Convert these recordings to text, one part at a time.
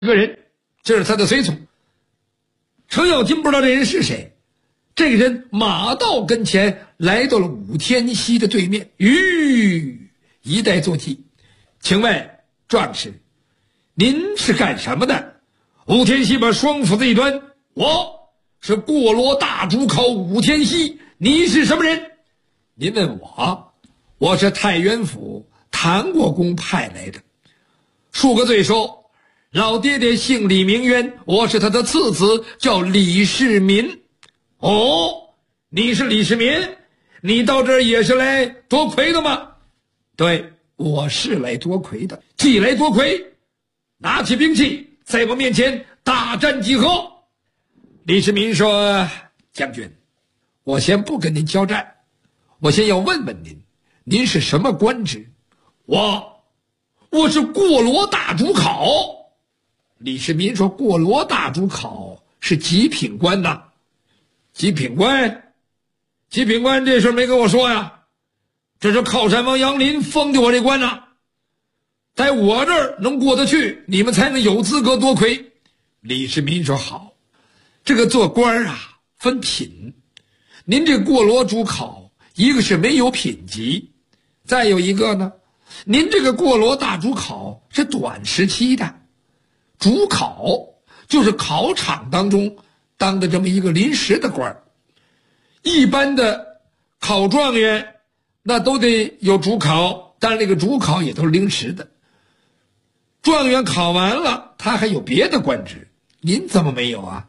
一个人，这是他的随从。程咬金不知道这人是谁，这个人马到跟前，来到了武天锡的对面，一带坐骑。请问壮士，您是干什么的？武天锡把双斧子一端，我是过罗大主考武天锡，你是什么人？您问我是太原府谭国公派来的，恕个罪说，老爹爹姓李名渊，我是他的次子，叫李世民。哦，你是李世民，你到这儿也是来夺魁的吗？对，我是来夺魁的。既来夺魁，拿起兵器，在我面前大战几何？李世民说，将军，我先不跟您交战，我先要问问您是什么官职？我是过罗大主考。李世民说，过罗大主考是几品官呐？几品官这事没跟我说呀，这是靠山王杨林封的我这官呐，在我这儿能过得去，你们才能有资格夺魁。李世民说，好，这个做官啊分品，您这过罗主考，一个是没有品级，再有一个呢，您这个过罗大主考是短时期的，主考就是考场当中当的这么一个临时的官。一般的考状元那都得有主考，但是那个主考也都是临时的。状元考完了，他还有别的官职，您怎么没有啊？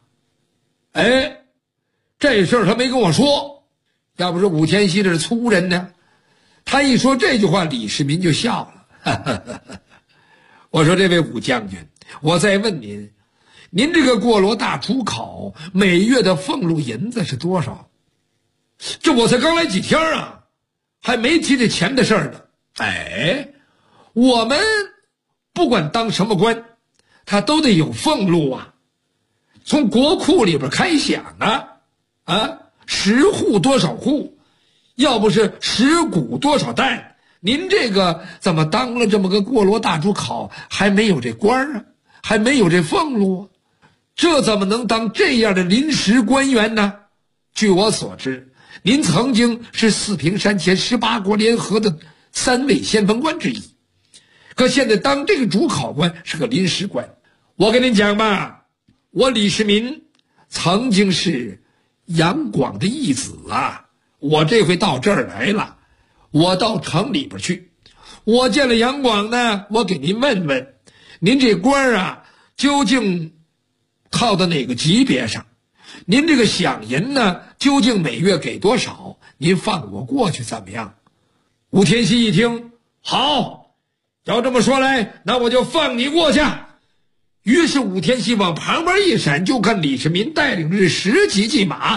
这事儿他没跟我说，要不是武天锡这是粗人呢，他一说这句话，李世民就笑了。我说，这位武将军，我再问您这个过罗大主考每月的俸禄银子是多少？这我才刚来几天啊，还没提这钱的事儿呢。我们不管当什么官，他都得有俸禄啊，从国库里边开饷啊10户多少户，要不是10谷多少担，您这个怎么当了这么个过罗大主考，还没有这官啊，还没有这俸禄啊，这怎么能当这样的临时官员呢？据我所知，您曾经是四平山前18国联合的3位先锋官之一，可现在当这个主考官是个临时官。我跟您讲吧，我李世民曾经是杨广的义子啊，我这回到这儿来了，我到城里边去，我见了杨广呢，我给您问问，您这官啊究竟靠到哪个级别上？您这个饷银呢究竟每月给多少？您放我过去怎么样？武天锡一听，好，要这么说来，那我就放你过去。于是武天锡往旁边一闪，就看李世民带领着10几骑马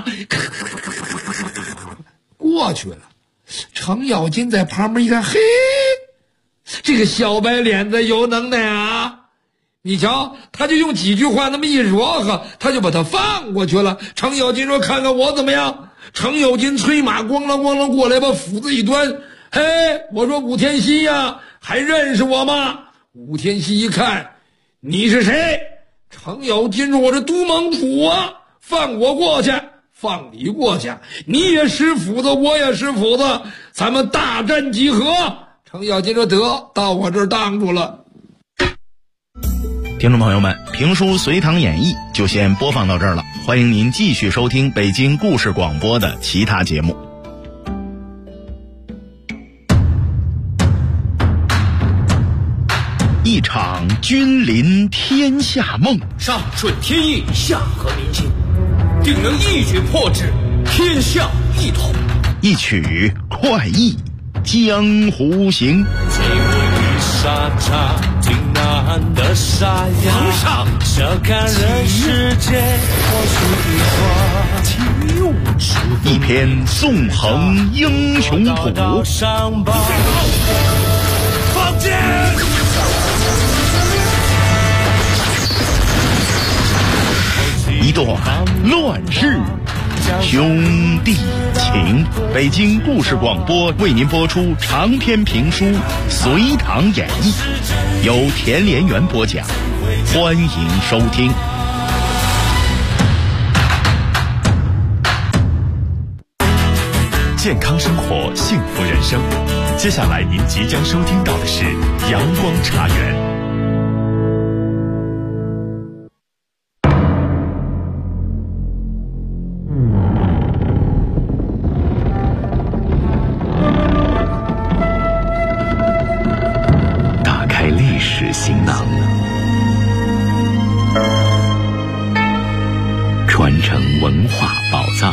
过去了。程咬金在旁边一看，嘿，这个小白脸子有能耐啊，你瞧，他就用几句话那么一说和，他就把他放过去了。程咬金说，看看我怎么样？程咬金催马咣啷咣啷过来，把斧子一端，嘿，我说武天锡呀，还认识我吗？武天锡一看，你是谁？程咬金说，我是都蒙楚啊，放我过去，放你过去，你也使斧子，我也使斧子，咱们大战几何？程咬金说，得，到我这儿当住了。 听众朋友们，评书《隋唐演义》就先播放到这儿了，欢迎您继续收听北京故事广播的其他节目。一场君临天下梦， 上顺天意，下合民心，定能一举破之，天下一统。 一曲快意江湖行。 给我一沙茶，挺难的沙哑。 皇上， 小看人世间，或许一花。 一篇纵横英雄谱。 上报放箭！ 一段乱世兄弟情。北京故事广播为您播出长篇评书《隋唐演义》，由田连元播讲。 欢迎收听。健康生活，幸福人生。接下来您即将收听到的是阳光茶园。打开历史行囊，传承文化宝藏。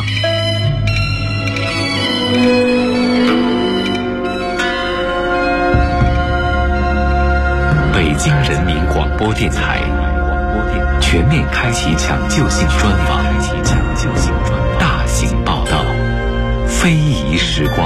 北京人民广播电台全面开启抢救性专访，大型报道，非遗时光。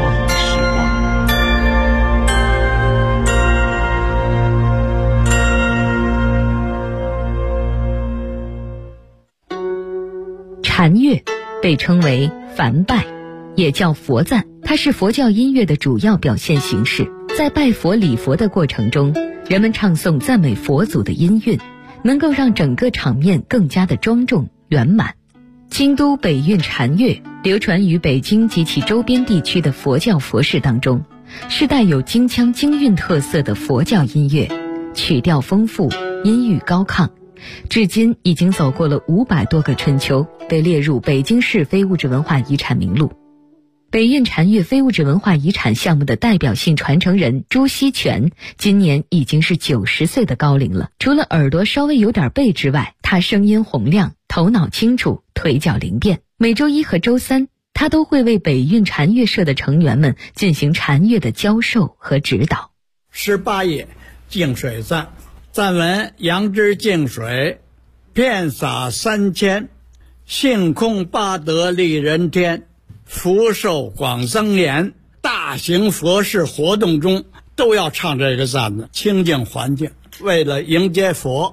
禅乐被称为梵拜，也叫佛赞，它是佛教音乐的主要表现形式。在拜佛礼佛的过程中，人们唱诵赞美佛祖的音韵，能够让整个场面更加的庄重圆满。京都北韵禅乐流传于北京及其周边地区的佛教佛事当中，是带有京腔京韵特色的佛教音乐，曲调丰富，音域高亢，至今已经走过了500多个春秋，被列入北京市非物质文化遗产名录。北韵禅乐非物质文化遗产项目的代表性传承人朱锡全今年已经是90岁的高龄了。除了耳朵稍微有点背之外，他声音洪亮，头脑清楚，腿脚灵便。每周1和周3，他都会为北韵禅乐社的成员们进行禅乐的教授和指导。 18页净水赞，赞文：杨枝净水，遍洒3000，性空八德利人天，福寿广增延。大型佛事活动中都要唱这个赞的，清净环境，为了迎接佛。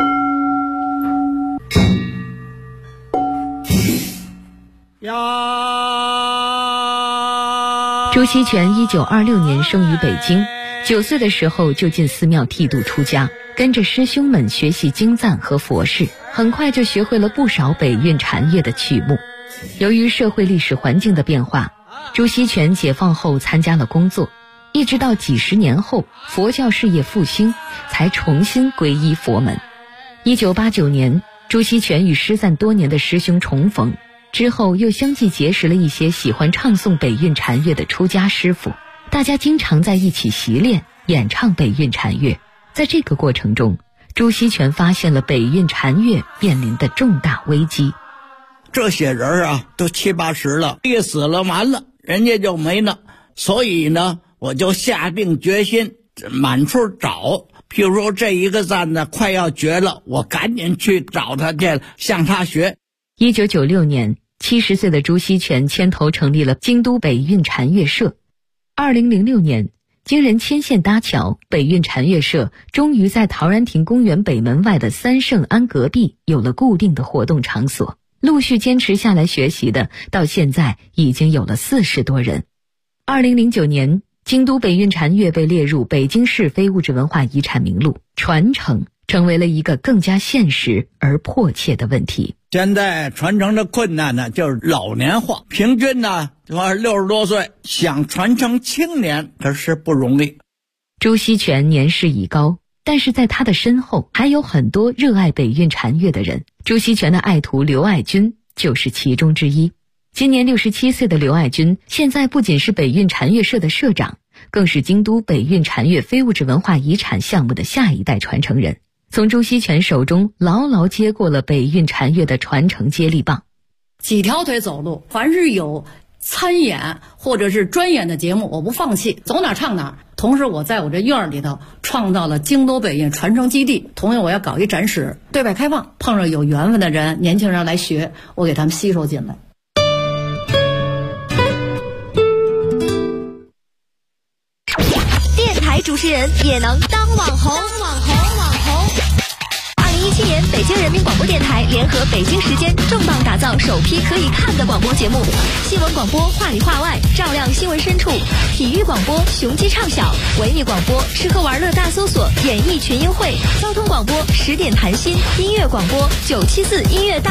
朱锡全1926年生于北京，9岁的时候就进寺庙剃度出家，跟着师兄们学习经赞和佛事，很快就学会了不少北韵禅乐的曲目。由于社会历史环境的变化，朱锡全解放后参加了工作，一直到几十年后佛教事业复兴，才重新皈依佛门。1989年，朱锡全与失散多年的师兄重逢，之后又相继结识了一些喜欢唱诵北韵禅乐的出家师傅，大家经常在一起习练演唱北韵禅乐。在这个过程中，朱锡全发现了北韵禅乐面临的重大危机。 这些人啊，都70、80了，一死了完了，人家就没了。所以呢，我就下定决心满处找。譬如说这一个赞呢快要绝了，我赶紧去找他去，向他学。 1996年，70岁的朱锡全牵头成立了京都北韵禅乐社。2006年，经人牵线搭桥，北韵禅乐社终于在陶然亭公园北门外的三圣庵隔壁有了固定的活动场所。陆续坚持下来学习的，到现在已经有了40多人。2009年，京都北韵禅乐被列入北京市非物质文化遗产名录，传承成为了一个更加现实而迫切的问题。 现在传承的困难呢，就是老年化，平均呢60多岁，想传承青年可是不容易。 朱锡全年事已高，但是在他的身后还有很多热爱北韵禅乐的人。朱锡全的爱徒刘爱军就是其中之一。今年67岁的刘爱军，现在不仅是北韵禅乐社的社长，更是京都北韵禅乐非物质文化遗产项目的下一代传承人，从朱锡全手中牢牢接过了北韵禅乐的传承接力棒。 几条腿走路，凡是有参演或者是专演的节目，我不放弃，走哪唱哪。同时我在我这院里头创造了京都北韵传承基地，同样我要搞一展示，对外开放，碰上有缘分的人，年轻人来学，我给他们吸收进来。 电台主持人也能当网红。 2017年，北京人民广播电台联合北京时间重磅打造首批可以看的广播节目：新闻广播话里话外，照亮新闻深处；体育广播雄鸡唱晓；文艺广播吃喝玩乐大搜索，演艺群英会；交通广播10点谈心；音乐广播974音乐大。